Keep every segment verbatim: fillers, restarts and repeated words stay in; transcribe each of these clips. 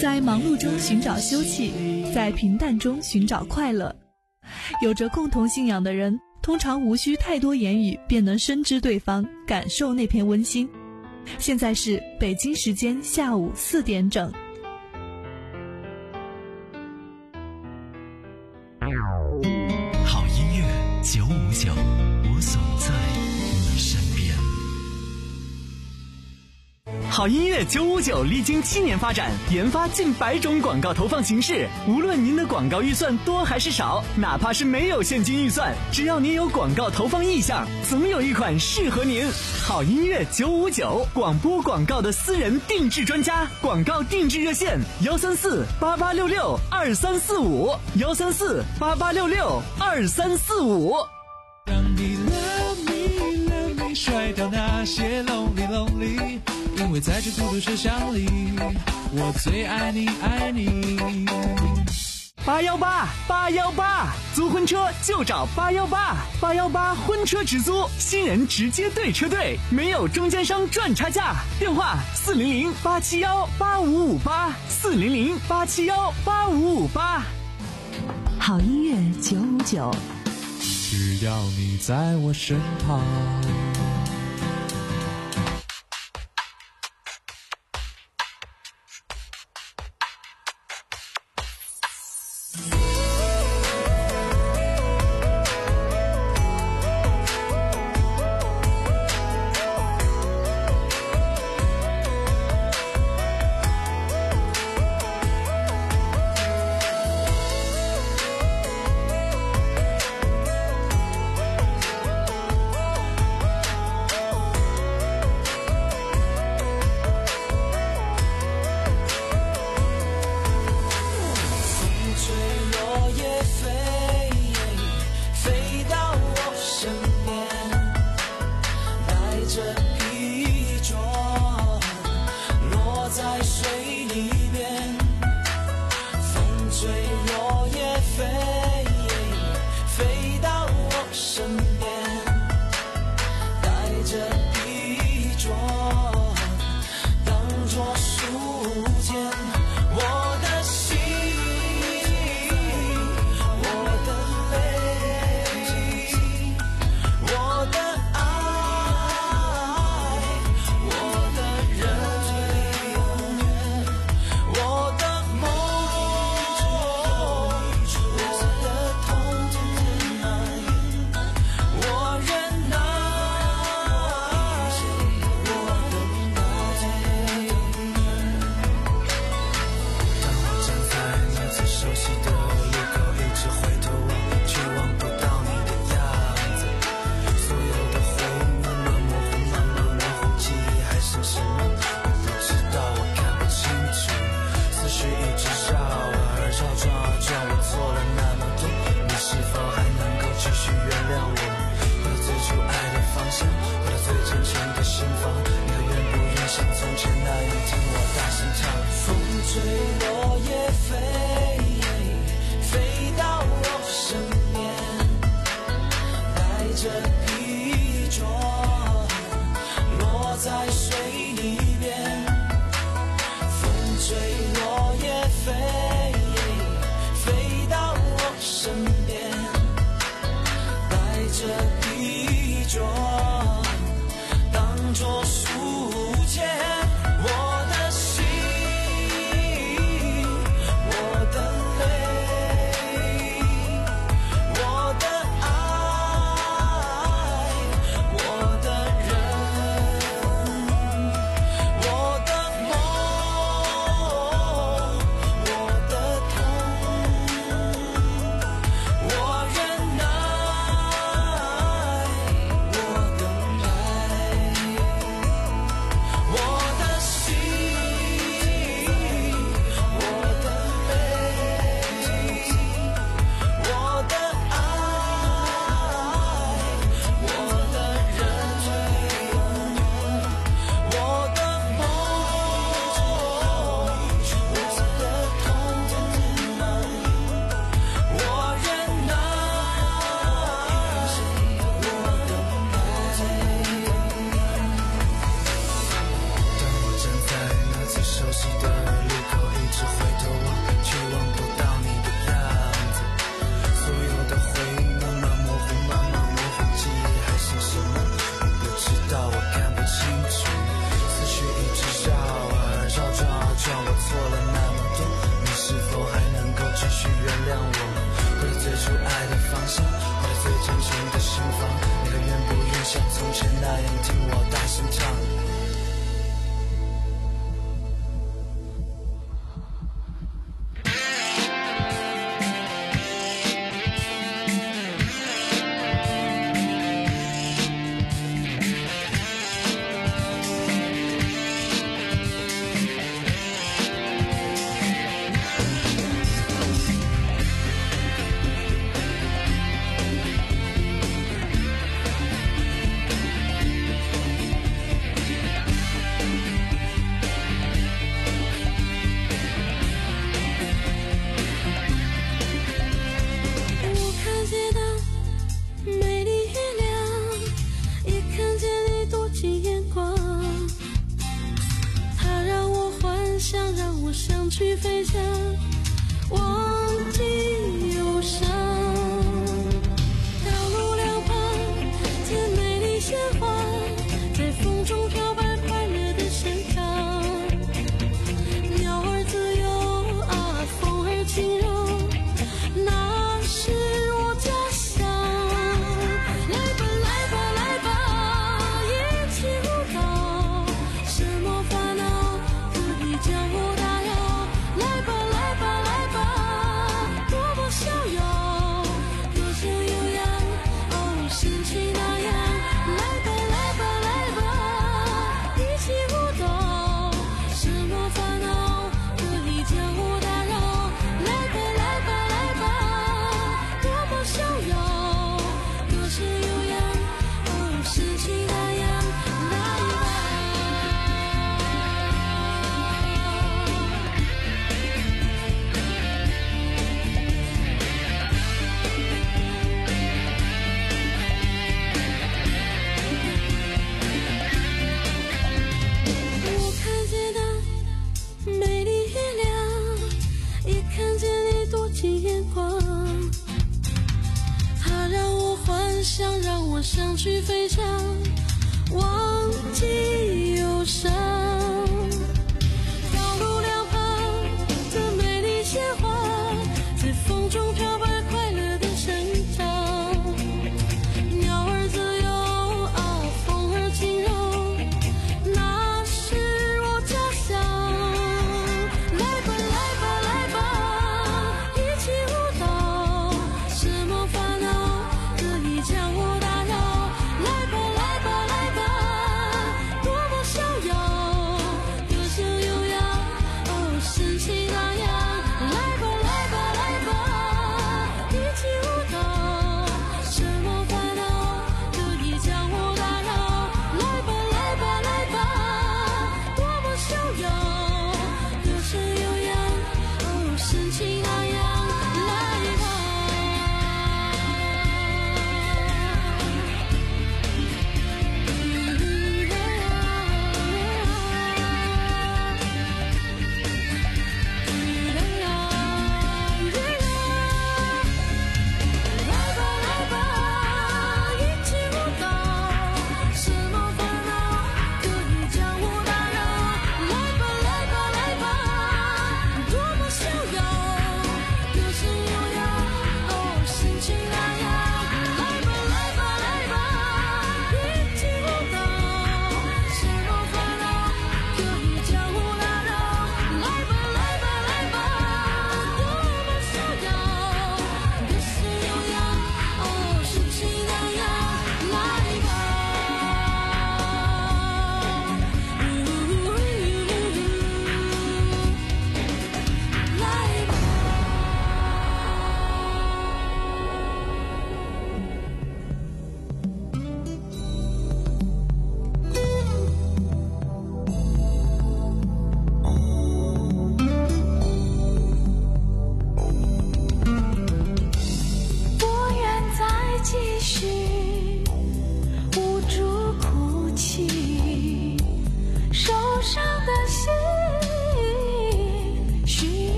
在忙碌中寻找休憩，在平淡中寻找快乐。有着共同信仰的人，通常无需太多言语便能深知对方，感受那片温馨。现在是北京时间下午四点整。 好音乐九五九，我总在你身边。好音乐九五九历经七年发展，研发近百种广告投放形式。无论您的广告预算多还是少，哪怕是没有现金预算，只要您有广告投放意向，总有一款适合您。好音乐九五九，广播广告的私人定制专家，广告定制热线幺三四八八六六二三四五幺三四八八六六二三四五。 让你 love me love me 甩掉那些 lonely lonely， 因为在这孤独车厢里，我最爱你爱你。 八幺八八幺八，租婚车就找八幺八八幺八婚车直租，新人直接对车队，没有中间商赚差价。电话四零零八七幺八五五八四零零八七幺八五五八。 好音乐九五九， 只要你在我身旁。 像从前那样听我大声唱。 想去飞翔，忘记忧伤。道路两旁见美丽鲜花，在风中飘摆快乐的声唱。鸟儿自由啊，风儿轻柔，那是我家乡。来吧来吧来吧，一起舞蹈，什么烦恼可以将我打。来吧来吧来吧，多么逍遥，歌声悠扬，哦，心情那样。来吧来吧来吧，一起舞蹈，什么烦恼可以将我打扰？来吧来吧来吧，多么逍遥，歌声悠扬，哦，心情那样。来吧。美丽月亮，一看见你多起眼光，它让我幻想，让我想去飞翔，忘记忧伤。道路两旁的美丽鲜花，在风中飘摆快乐的生长。鸟儿自由啊，风儿轻柔，那是我家乡。将我打扰，来吧来吧来吧，多么逍遥。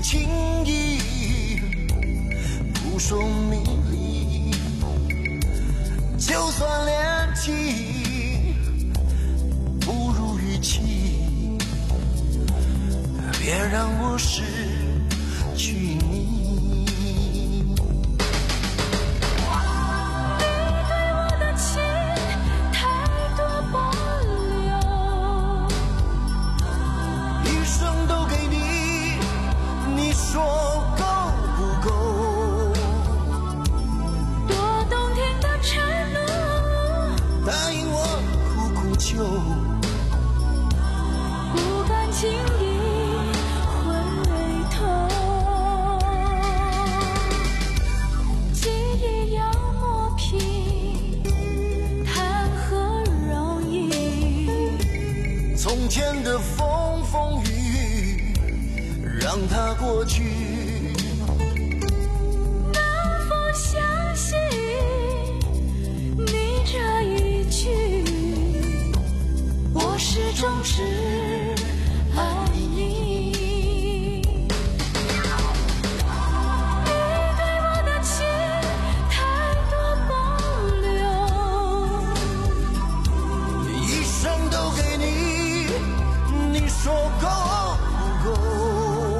轻易不说明理，就算恋情不如预期，别让我失去你。说够不够？ 多动听的承诺， 答应我苦苦求， 不敢轻易回头。记忆要磨平，谈何容易？ 从前的风风雨雨，让它过去。 能否相信你这一句？我始终只爱你。你对我的情太多保留， 一生都给你，你说够不够？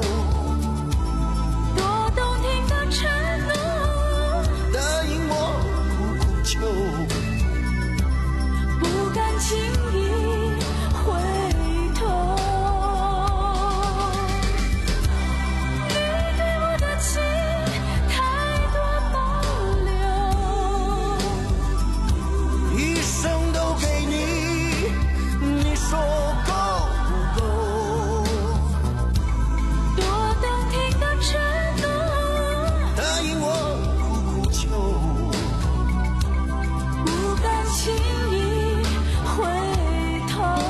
不敢轻易回头。你对我的情太多保留，一生都给你，你说够不够？ 多动听的承诺， 答应我苦苦求， 不敢轻易回头。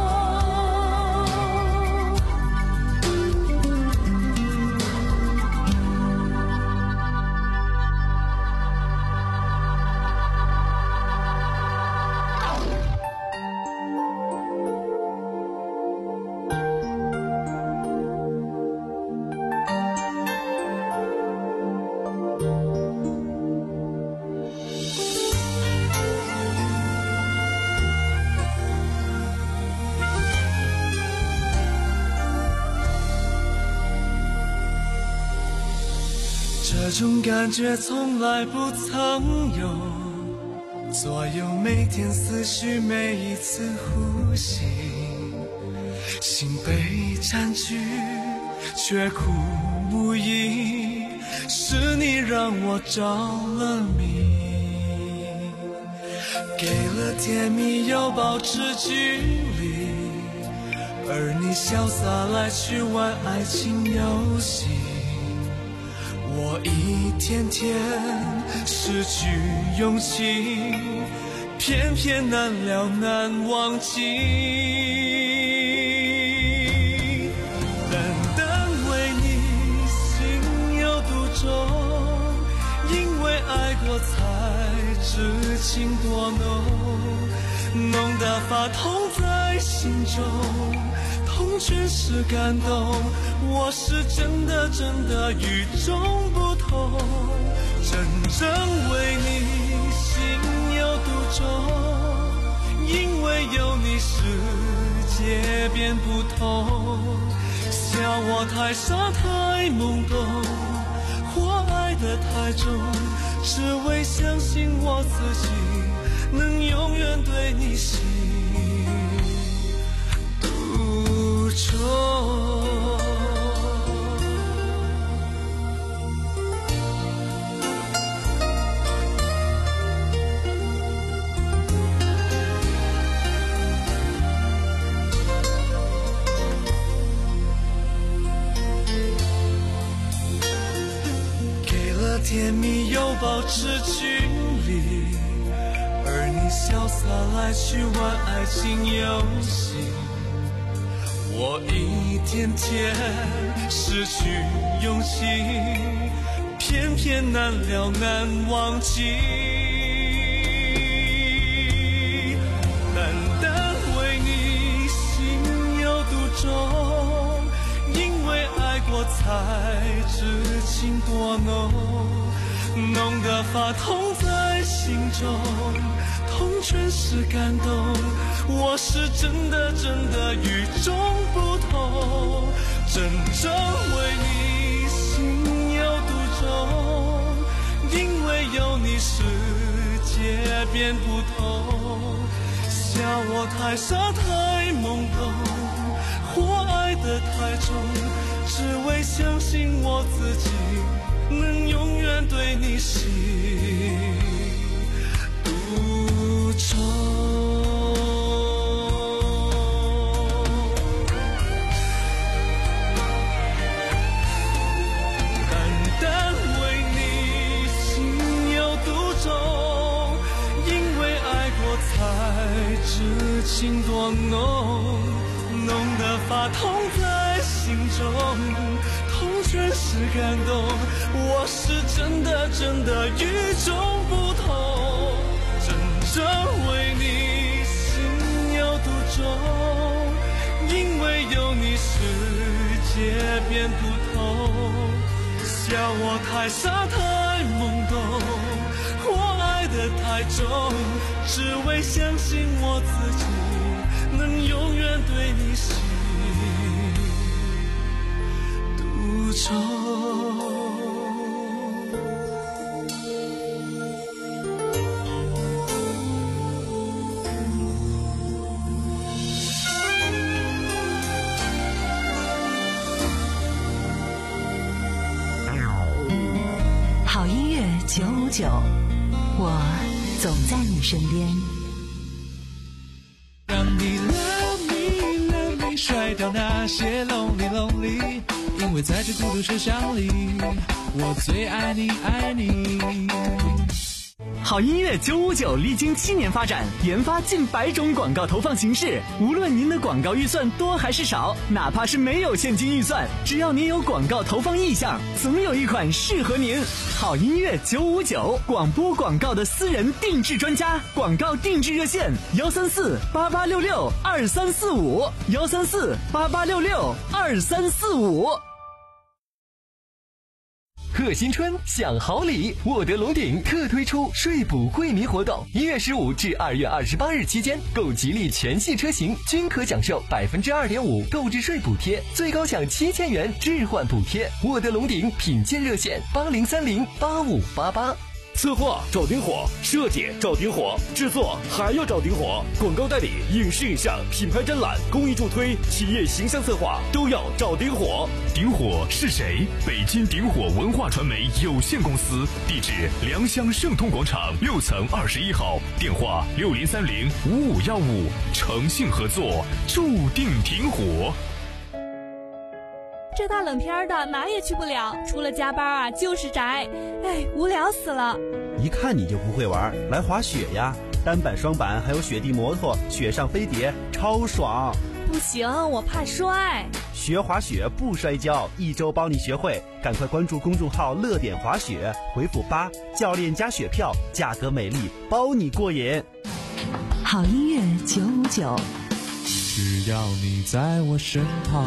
这种感觉从来不曾有，左右每天思绪，每一次呼吸，心被占据，却苦无依，是你让我着了迷，给了甜蜜又保持距离，而你潇洒来去玩爱情游戏，我一天天失去勇气，偏偏难了难忘记。单单为你心有独钟，因为爱过才知情多浓，浓得发痛在心中，痛全是感动，我是真的真的与众不同，真正为你心有独钟，因为有你世界变不同，笑我太傻太懵懂，或爱得太重，只为相信我自己能永远对你心独钟。甜蜜又保持距离，而你潇洒来去玩爱情游戏，我一天天失去勇气，偏偏难了难忘记。单单为你心有独钟，因为爱过才才知情多浓，浓得发痛在心中，痛全是感动。我是真的真的与众不同，真正为你心有独钟，因为有你世界变不同。笑我太傻太懵懂，或爱得太重，只为相信我自己能永远对你心独钟。单单为你心有独钟，因为爱过才知情多浓，浓得发痛在心中，痛全是感动。我是真的真的与众不同，真正为你心有独钟，因为有你世界变不同。笑我太傻太懵懂，我爱得太重，只为相信我自己能永远对你心独钟。 好音乐九五九，我总在你身边。 让你 love me love me 甩掉那些 lonely lonely， 因为在这孤独车厢里，我最爱你爱你。 好音乐九五九历经七年发展，研发近百种广告投放形式。无论您的广告预算多还是少，哪怕是没有现金预算，只要您有广告投放意向，总有一款适合您。好音乐九五九，广播广告的私人定制专家，广告定制热线幺三四八八六六二三四五幺三四八八六六二三四五。 贺新春享好礼，沃德龙鼎特推出税补惠民活动，一月十五至二月二十八日期间，购吉利全系车型均可享受百分之二点五购置税补贴，最高享七千元置换补贴。沃德龙鼎品鉴热线八零三零八五八八。 策划找丁火，设计找丁火，制作还要找丁火，广告代理、影视影像、品牌展览、公益助推、企业形象策划都要找丁火。 丁火是谁？北京丁火文化传媒有限公司，地址良乡盛通广场六层二十一号，电话六零三零五五幺五，诚信合作，注定挺火。 这大冷天的哪也去不了，除了加班啊就是宅，哎，无聊死了。 一看你就不会玩，来滑雪呀，单板双板还有雪地摩托，雪上飞碟超爽。 不行，我怕摔。 学滑雪不摔跤，一周帮你学会，赶快关注公众号乐点滑雪，回复八，教练加雪票，价格美丽，包你过瘾。 好音乐九五九， 只要你在我身旁。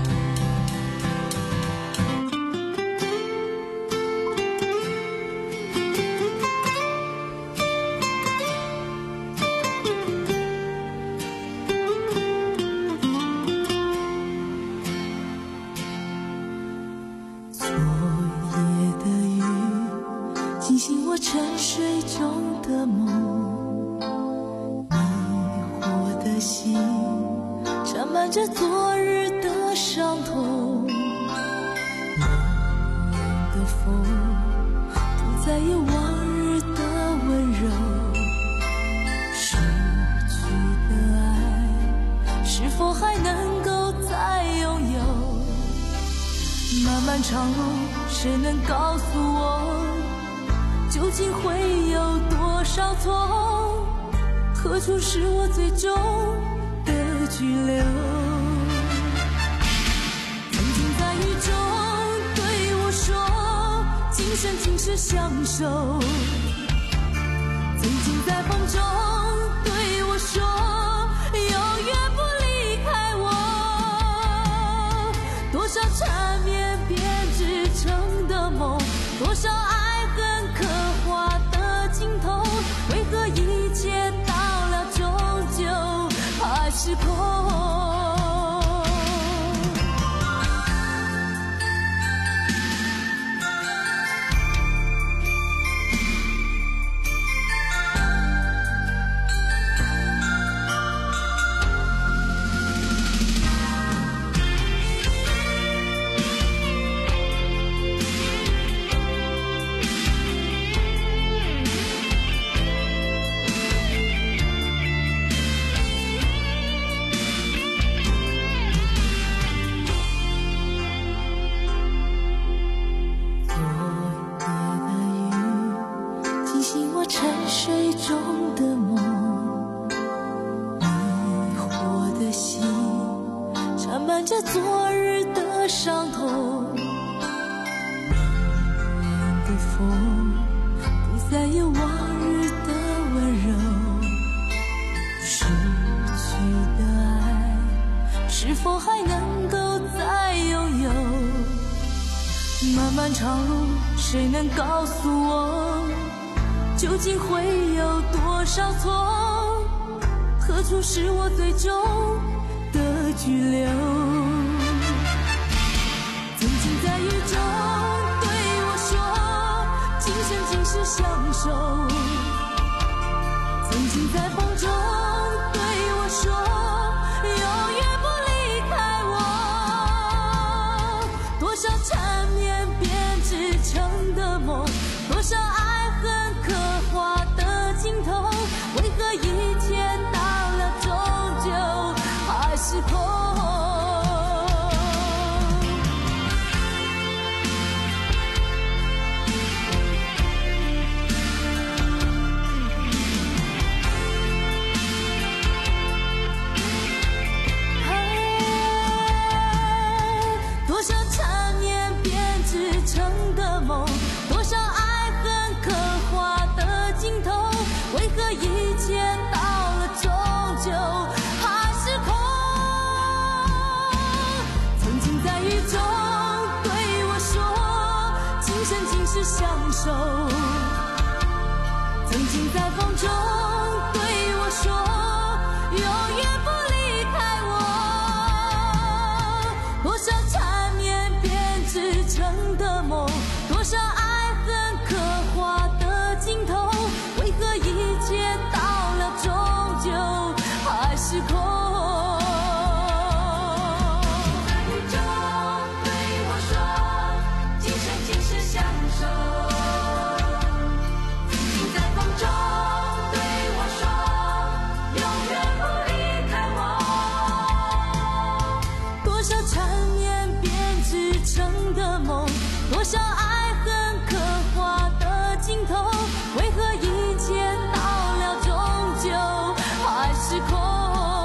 沉睡中的梦，迷惑的心缠满着昨日的伤痛，冷冷的风不再有往日的温柔，失去的爱是否还能够再拥有？漫漫长路，谁能告诉我究竟会有多少错？何处是我最终的居留？曾经在雨中对我说，今生今世相守。曾经在风中对我说，永远不离开我。多少缠绵变多少爱恨刻划的尽头，为何一切到了终究还是空？沉睡中的梦，迷惑的心缠满着昨日的伤痛，冷冷的风不再有往日的温柔，失去的爱是否还能够再拥有？漫漫长路，谁能告诉我究竟会有多少错？何处是我最终的居留？曾经在雨中对我说，今生今世相守。曾经在风中对我说，永远不离开我。多少缠绵编织成的梦，多少爱恨刻划的尽头，为何一切到了终究还是空？多少缠绵编织成的梦，多少爱恨刻划的尽头，为何一切到了终究还是空？曾经在雨中对我说，今生今世相守。曾经在风中对我说，永远不离开我。多少缠绵编织成的梦，多少爱恨刻划的尽头，为何一切到了终究还是空？在雨中对我说，今生今世相守。曾经在风中对我说，永远不离开我。多少缠绵编织成的梦，多少爱恨刻划的尽头，为何一切到了终究还是空？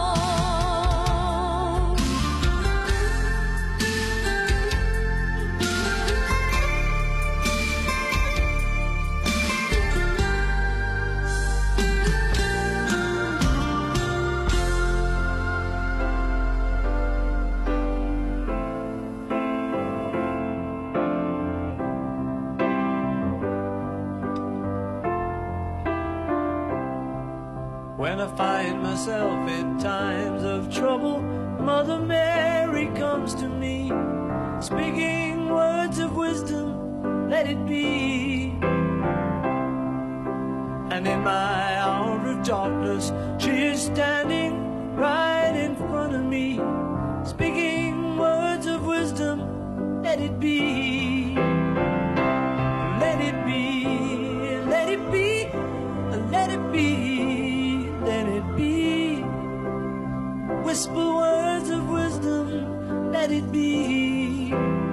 When I find myself in times of trouble, Mother Mary comes to me, speaking words of wisdom, let it be. And in my hour of darkness, she is standing right in front of me, speaking words of wisdom, let it be. Let it be, let it be, let it be, let it be. Whisper words of wisdom, let it be.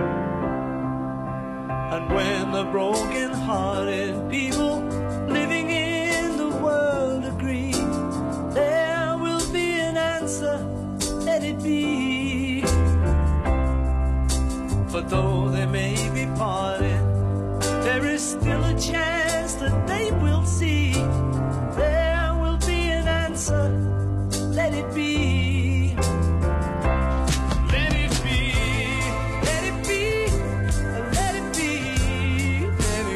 And when the broken-hearted people living in the world agree, there will be an answer, let it be. For though they may be parted, there is still a chance that they will see. There will be an answer, let it be. Let it be, let it be, let it be, let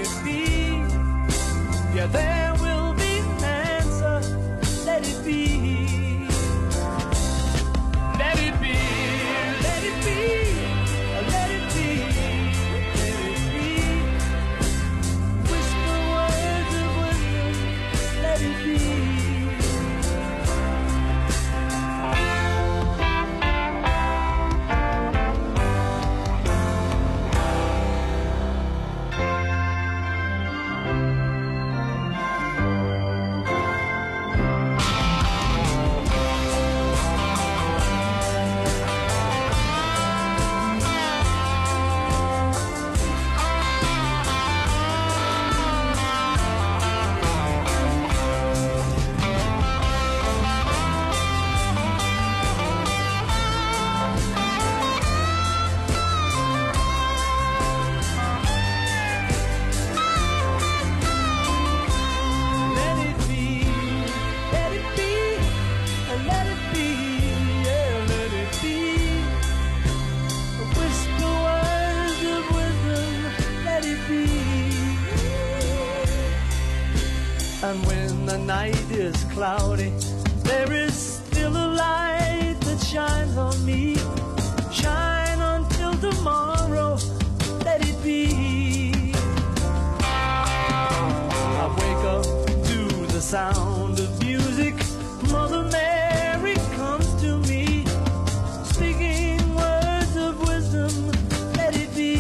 sound of music, Mother Mary comes to me, speaking words of wisdom. Let it be,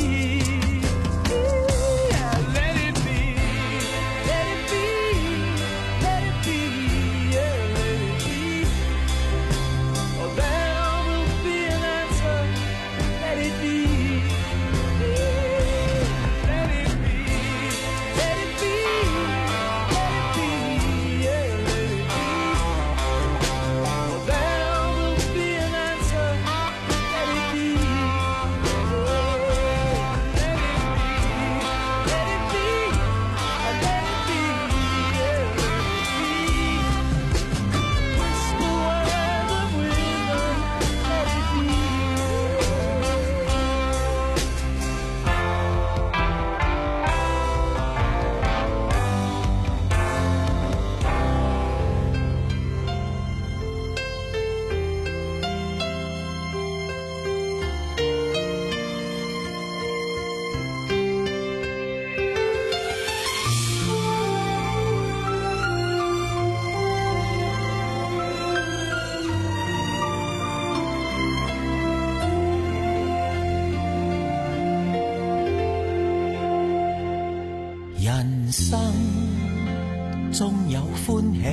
yeah, let it be, let it be, let it be, yeah, let it be. Oh, there will be an answer. Let it be, let it be, let it be, let it be, yeah, let it be. Oh, there will be an answer. Let it be, let it be, let it be, yeah, let it be. Whisper words of wisdom. Let it be. 人生中有歡喜，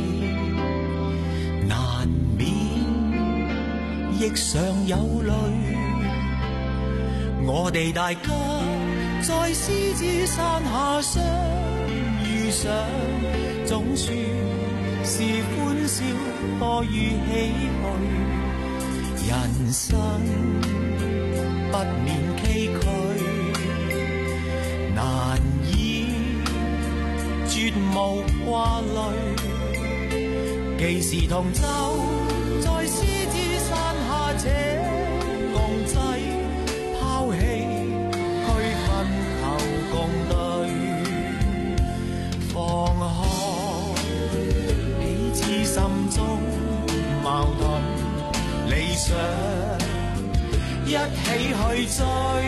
難免亦常有淚。我哋大家在獅子山下相遇上，總算是歡笑多於唏噓。人生不免崎嶇，難以絕無掛慮，既是同舟在獅子山下這共濟，拋棄區分求共對，放開彼此心中矛盾理想，一起去追。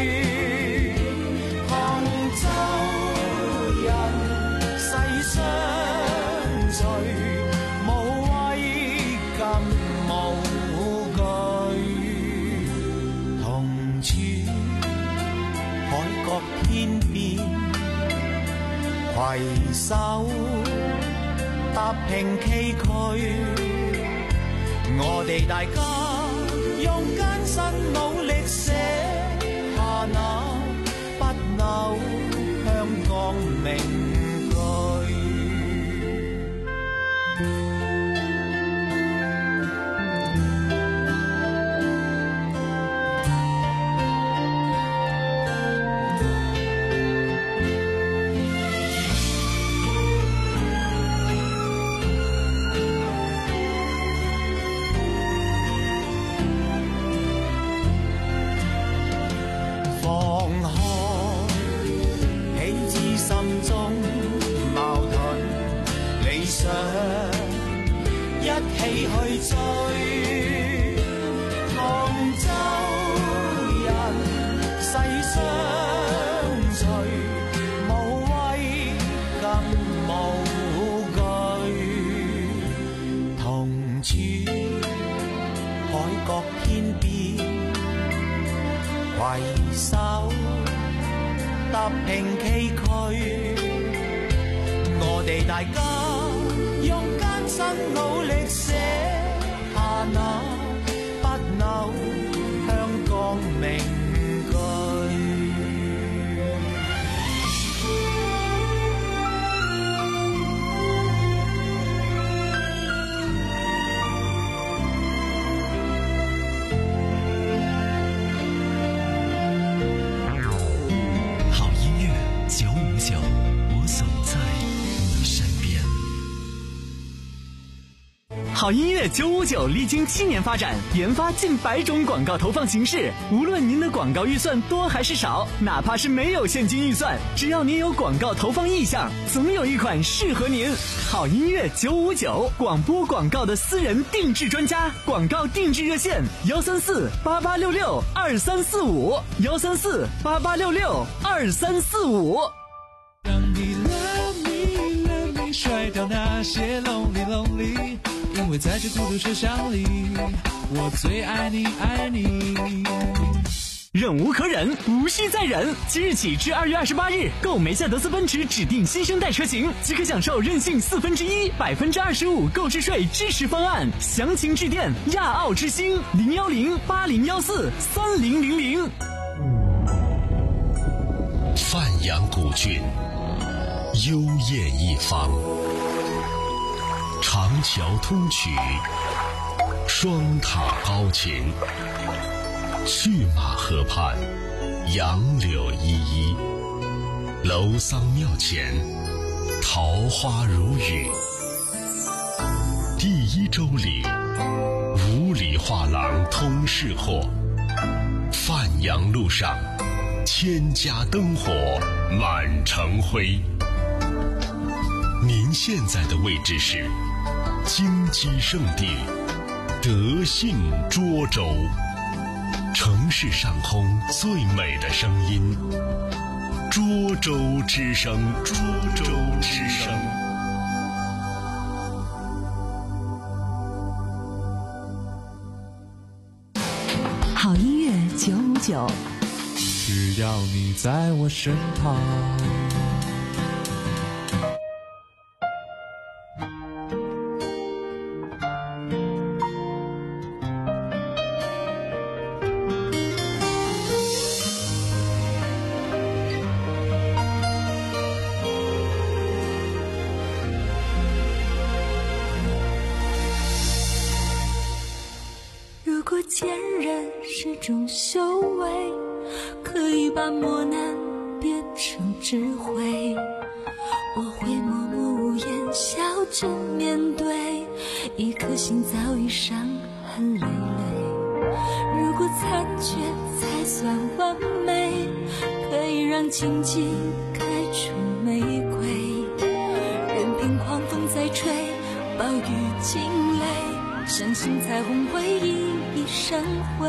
杭州人世相聚，無畏更無懼，同處海角天邊，攜手踏平崎嶇。我哋大家用艱辛努力寫下那不朽香港名句。一起去追，杭州人世相聚，無畏更無懼，同處海角天邊，攜手踏平崎嶇。我哋大家用艱辛努力寫下那不朽香港名句。 好音乐九五九，我总在你身边。好音乐九五九历经七年发展，研发近百种广告投放形式。无论您的广告预算多还是少，哪怕是没有现金预算，只要您有广告投放意向，总有一款适合您。好音乐九五九，广播广告的私人定制专家，广告定制热线：幺三四八八六六二三四五，幺三四八八六六二三四五。 让你 love me love me 甩掉那那些 lonely lonely， 因为在这孤独车厢里，我最爱你爱你。 忍无可忍，无需再忍。即日起至二月二十八日，购梅赛德斯奔驰指定新生代车型，即可享受任性四分之一、百分之二十五购置税支持方案。详情致电亚奥之星零幺零八零幺四三零零零。 范阳古郡，幽艳一方，长桥通衢，双塔高擎。去马河畔，杨柳依依，楼桑庙前，桃花如雨。第一周里，五里画廊通市货，范阳路上，千家灯火满城辉。您现在的位置是金鸡圣地德信涿州。城市上空最美的声音，涿州之声，涿州之声。 好音乐九五九， 只要你在我身旁。 如果坚韧是种修为，可以把磨难变成智慧，我会默默无言笑着面对，一颗心早已伤痕累累。如果残缺才算完美，可以让荆棘开出玫瑰，任凭狂风再吹，暴雨惊雷，相信彩虹会熠熠生辉。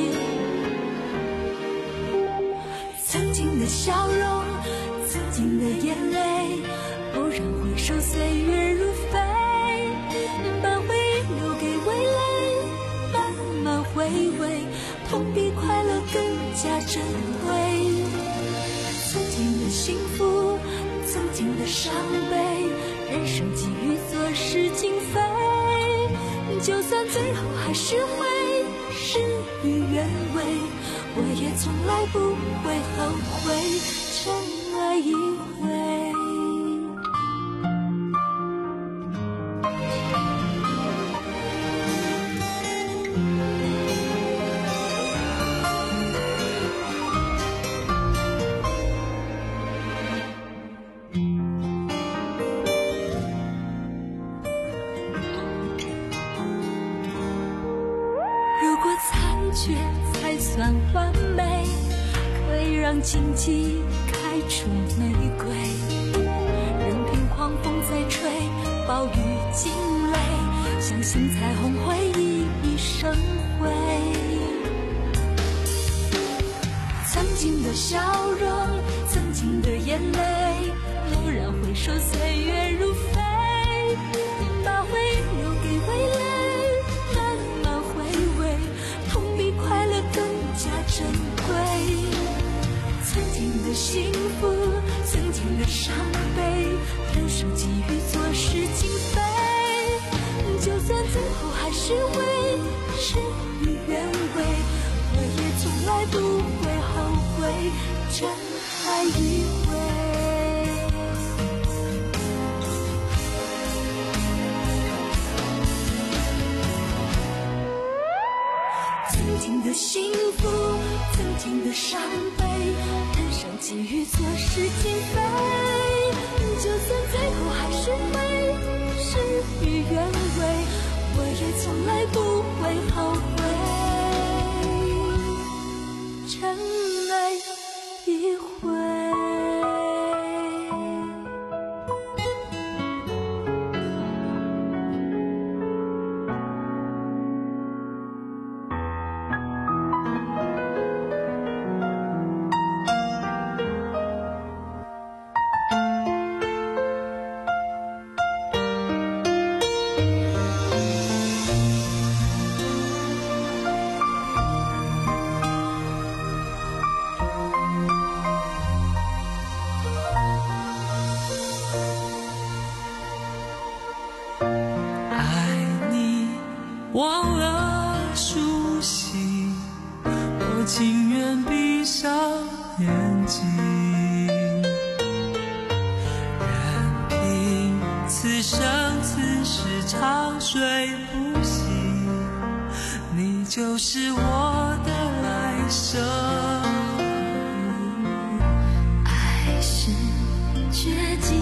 曾经的笑容，曾经的眼泪，蓦然回首，岁月如飞，把回忆留给未来，慢慢回味，痛比快乐更加珍贵。曾经的幸福，曾经的伤悲，人生际遇做事情非，就算最后还是会事与愿违，我也从来不会后悔真爱一回。如果残缺才算完美，可以让荆棘开出玫瑰，任凭狂风再吹，暴雨惊雷，相信彩虹会熠熠生辉。曾经的笑容，曾经的眼泪，蓦然回首，岁月如飞，把回忆留给未来，慢慢回味，痛比快乐更加珍贵。曾经的幸福，曾经的伤悲，人生际遇做事情非，就算最后还是会事与愿违，我也从来不会后悔真爱一回。曾经的幸福，曾经的伤悲，人生际遇做事情非，就算最后还是会事与愿违，我也从来不会后悔真爱一回。 我情愿闭上眼睛，任凭此生此世长睡不醒，你就是我的来生。 爱是绝境，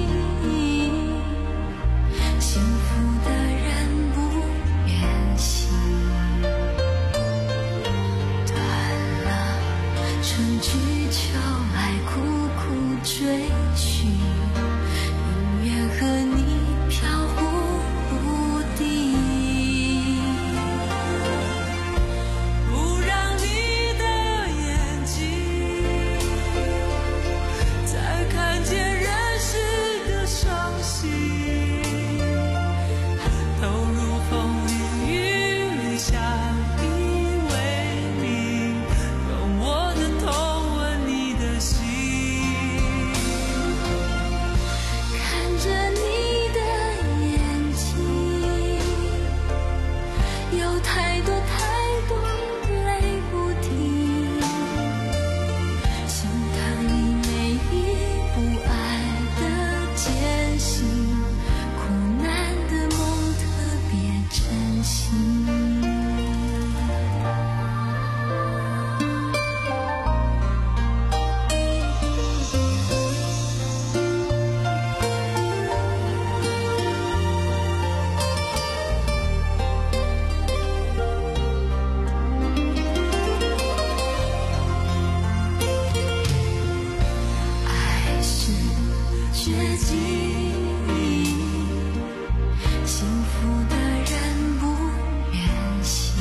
幸福的人不愿醒，断了春去秋来苦苦追寻，宁愿和你飘忽不定，不让你的眼睛再看见人世的伤心，投入风里雨里相依为命，用我的痛吻你的心，看着你的眼睛，有太多太多泪不停，心疼你每一步爱的艰辛，苦难的梦特别真心。爱是绝境，幸福的人不愿醒，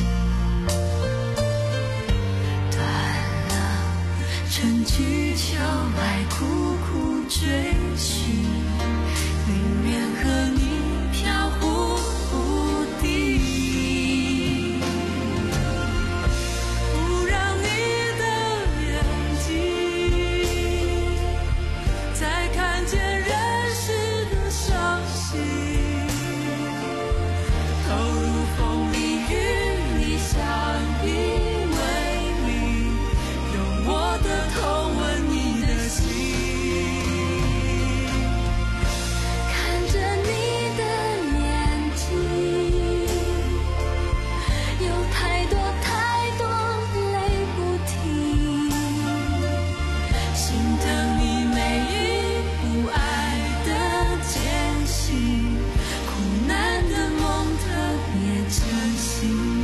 断了春去秋来苦苦追寻，宁愿和你飘忽不定，不让你的眼睛再看见人世的伤心，投入风里雨里相依为命，用我的痛吻你的心，看着你的眼睛，有太多太多泪不停，心疼你每一步爱的艰辛，苦难的梦特别真心。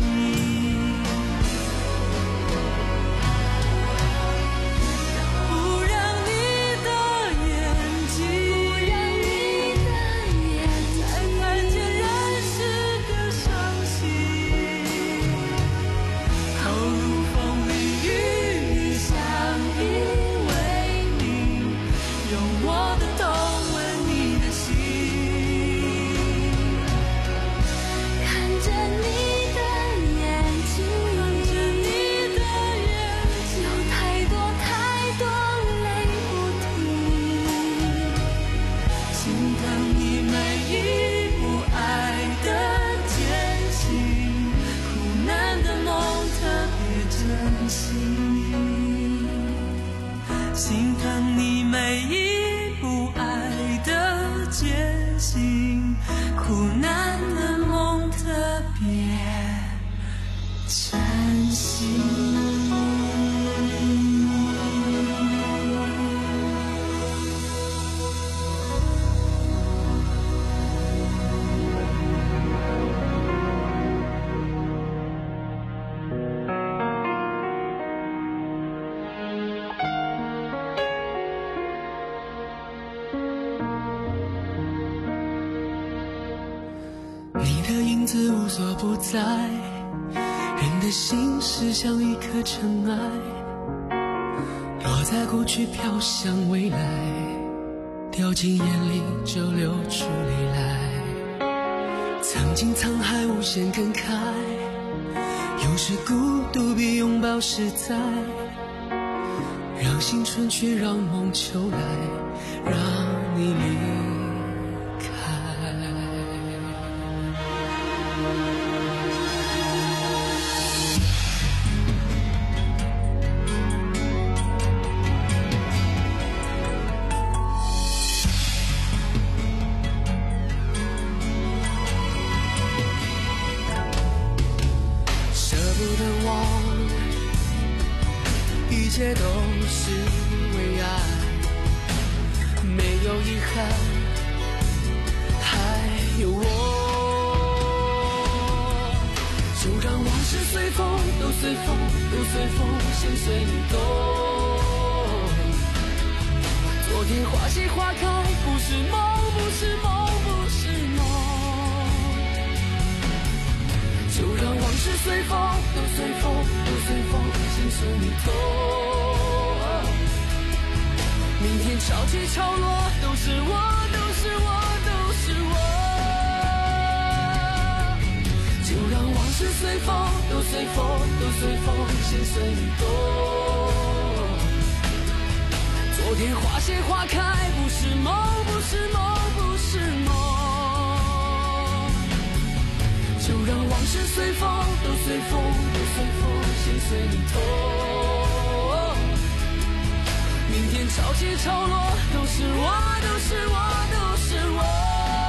不让你的眼睛再看见人世的伤心，投入风里雨里相依为命，用我的痛吻你的心，看着你的眼睛，有太多太多泪不停，心疼你每一步爱的艰辛，苦难的梦特别真心，心疼你每一步爱的艰辛，苦难的梦特别真心。 你的影子无所不在，人的心是像一颗尘埃，落在过去飘向未来，掉进眼里就流出泪来。曾经沧海无限感慨，有时孤独比拥抱实在，让青春去，让梦秋来，让你离开。 一切都是为爱，没有遗憾，还有我。就让往事随风，都随风，都随风，心随你动。昨天花谢花开，不是梦，不是梦，不是梦。就让往事随风，都随风，都随风，心随你动。明天潮起潮落，都是我，都是我，都是我。就让往事随风，都随风，都随风，心随你动。昨天花谢花开，不是梦，不是梦，不是梦。就让往事随风，都随风，都随风，心随你动。明天潮起潮落，都是我，都是我，都是我。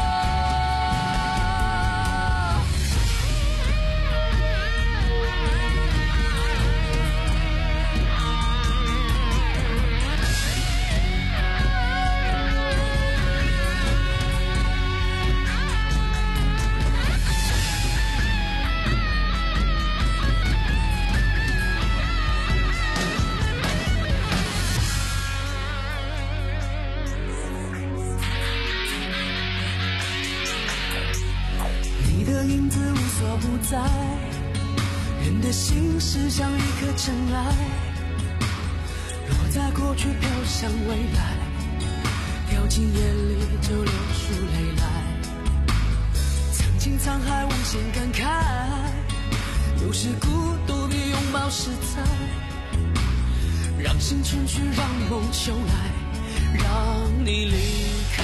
影子无所不在，人的心事像一颗尘埃，落在过去飘向未来，掉进眼里就流出泪来。曾经沧海无限感慨，有时孤独的拥抱实在，让心春去，让梦秋来，让你离开。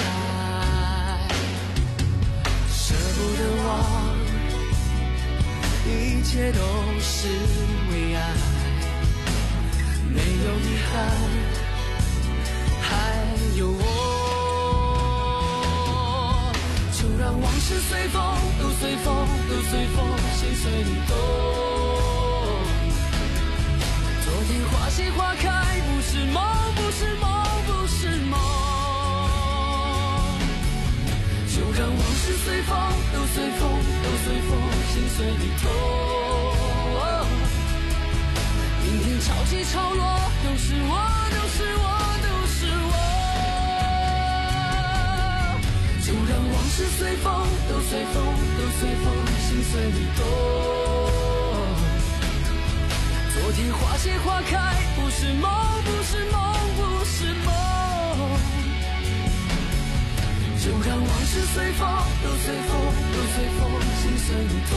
舍不得忘，一切都是为爱，没有遗憾，还有我。就让往事随风，都随风，都随风，心随你动。昨天花谢花开，不是梦，不是梦，不是梦。就让往事随风，都随风，都随风，心随你动。明天潮起潮落，都是我，都是我，都是我。就让往事随风，都随风，都随风，心随你动。昨天花谢花开，不是梦，不是梦，不是梦。就让往事随风，都随风，都随风，心随你动。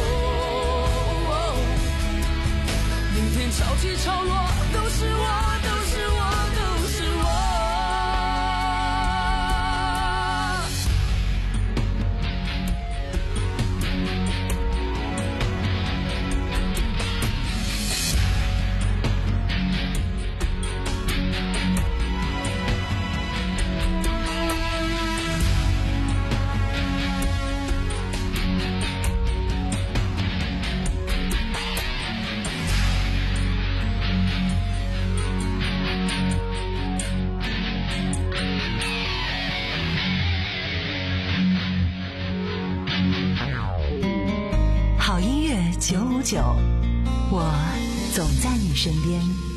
明天潮起潮落，都是我，都是我，都是我。 九五九，我总在你身边。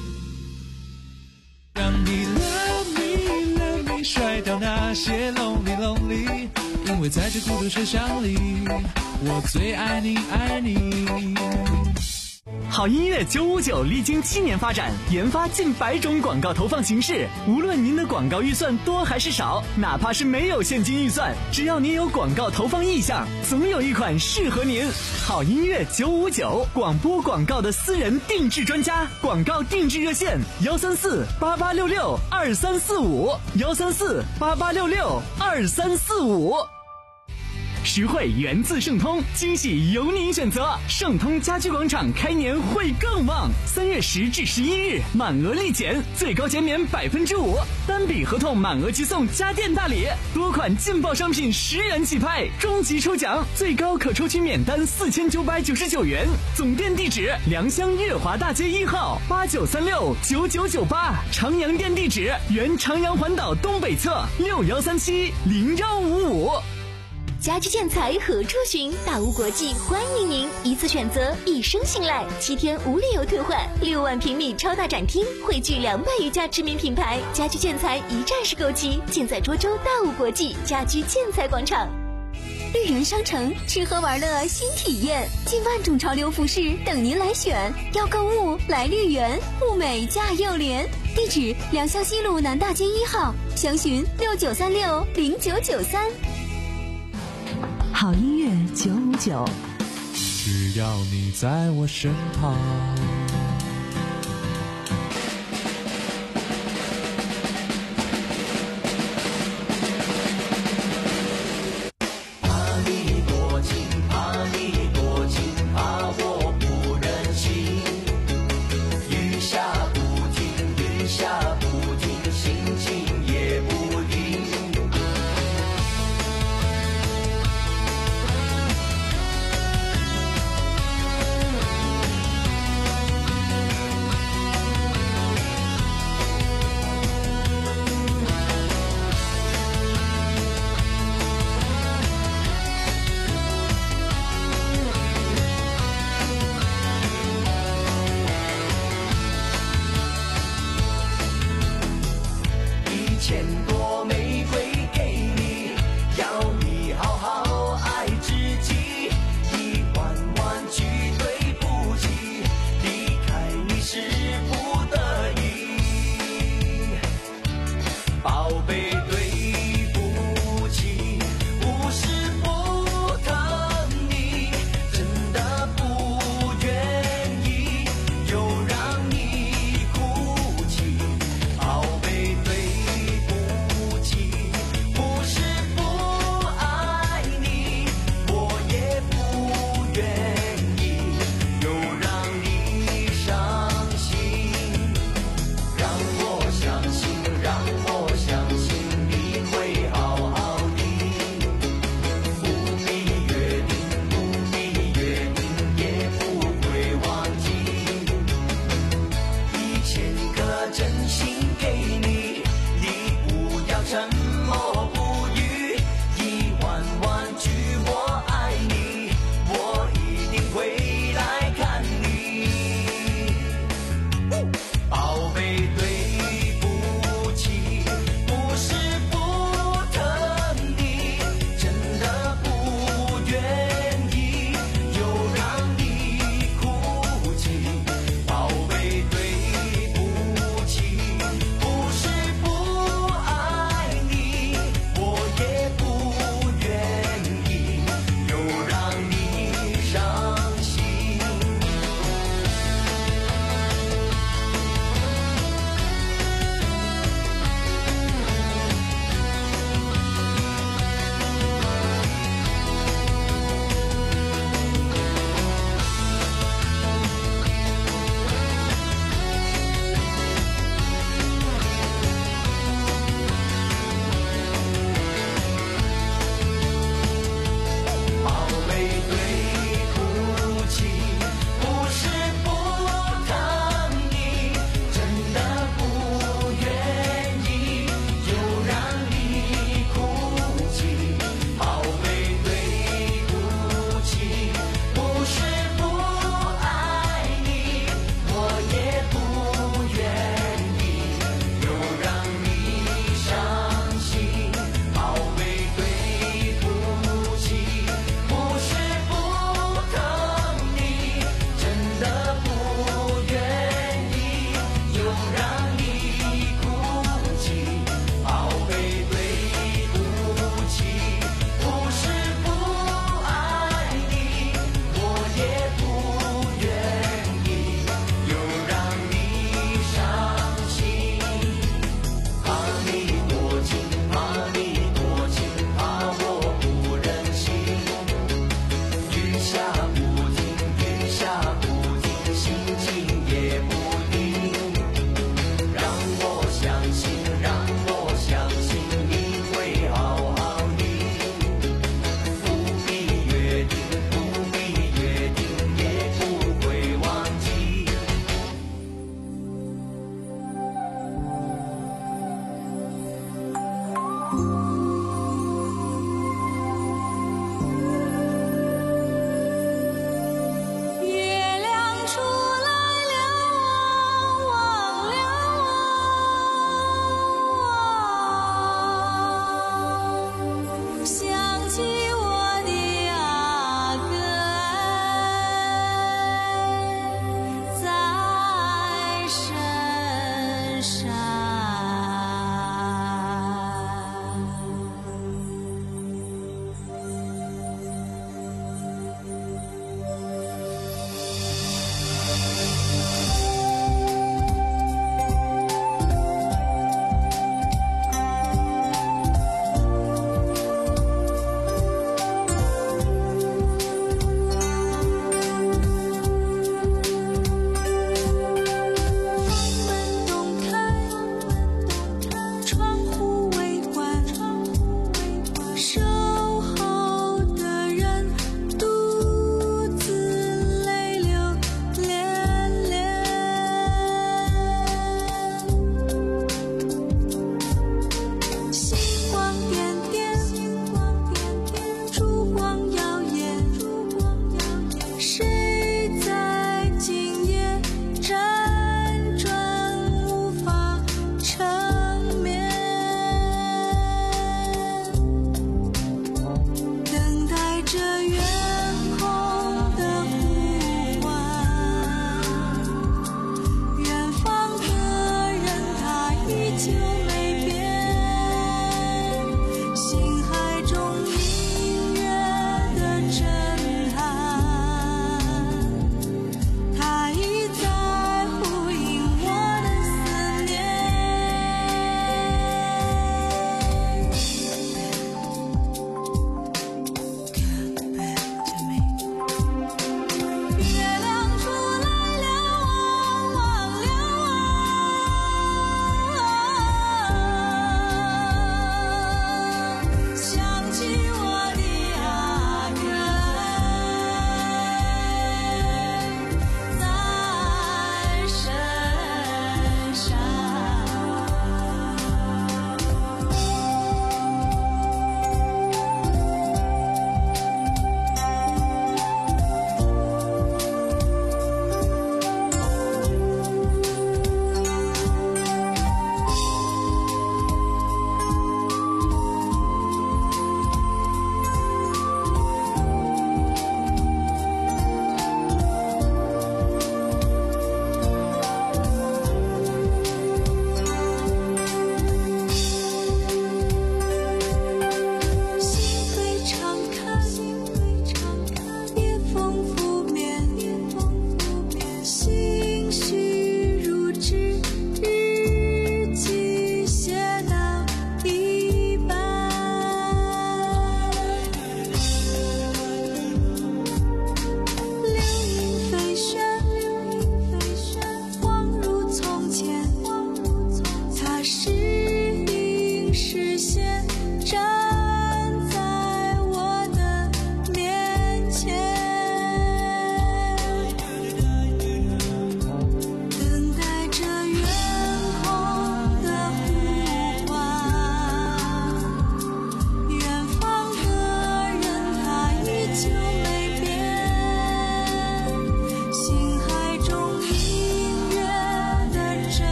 让你 love me love me 甩掉那些 lonely lonely， 因为在这孤独车厢里，我最爱你爱你。 好音乐九五九历经七年发展，研发近百种广告投放形式。无论您的广告预算多还是少，哪怕是没有现金预算，只要您有广告投放意向，总有一款适合您。好音乐九五九，广播广告的私人定制专家，广告定制热线：幺三四八八六六二三四五，幺三四八八六六二三四五。 实惠源自盛通，惊喜由您选择。盛通家居广场开年会更旺，三月十至十一日满额立减，最高减免百分之五，单笔合同满额即送家电大礼，多款劲爆商品十元起拍，终极抽奖最高可抽取免单四千九百九十九元。总店地址：良乡悦华大街一号八九三六九九九八，长阳店地址：原长阳环岛东北侧六幺三七零幺五五。 家居建材何处寻？大屋国际欢迎您，一次选择，一生信赖，七天无理由退换，六万平米超大展厅，汇聚两百余家知名品牌，家居建材一站式购齐，尽在涿州大屋国际家居建材广场。绿园商城，吃喝玩乐新体验，近万种潮流服饰等您来选。要购物来绿园，物美价又廉。地址：良乡西路南大街一号，详询六九三六零九九三。 好音乐九五九， 只要你在我身旁。 千朵玫瑰给你，要你好好爱自己。一万万句对不起，离开你是不得已。宝贝，对不起，不是不疼你，真的不愿意又让你哭泣。宝贝，对不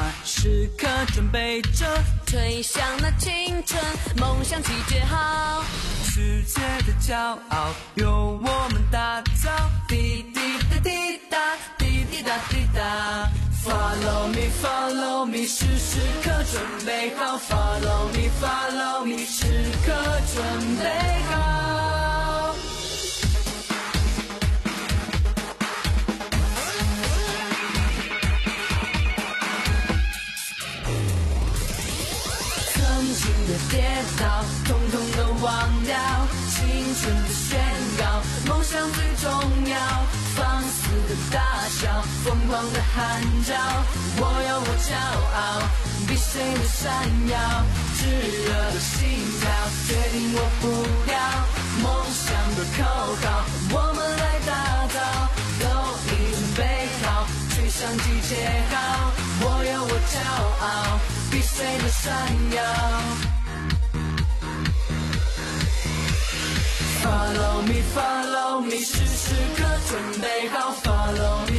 马，时刻准备着吹响那青春梦想集结号， 世界的骄傲由我们打造，滴滴答滴答，滴滴答滴答。Follow me, follow me， 时时刻准备好。Follow me, follow me， 时刻准备好。曾经的跌倒，统统都忘掉。青春的宣告，梦想最重要。放肆的大笑，疯狂的喊叫，我有我骄傲，比谁都闪耀。炙热的心跳，决定我不掉。梦想的口号，我们来打造。都已准备好，吹响集结号。我有我骄傲，比谁都闪耀。Follow me, follow me， 时时刻准备好。Follow me。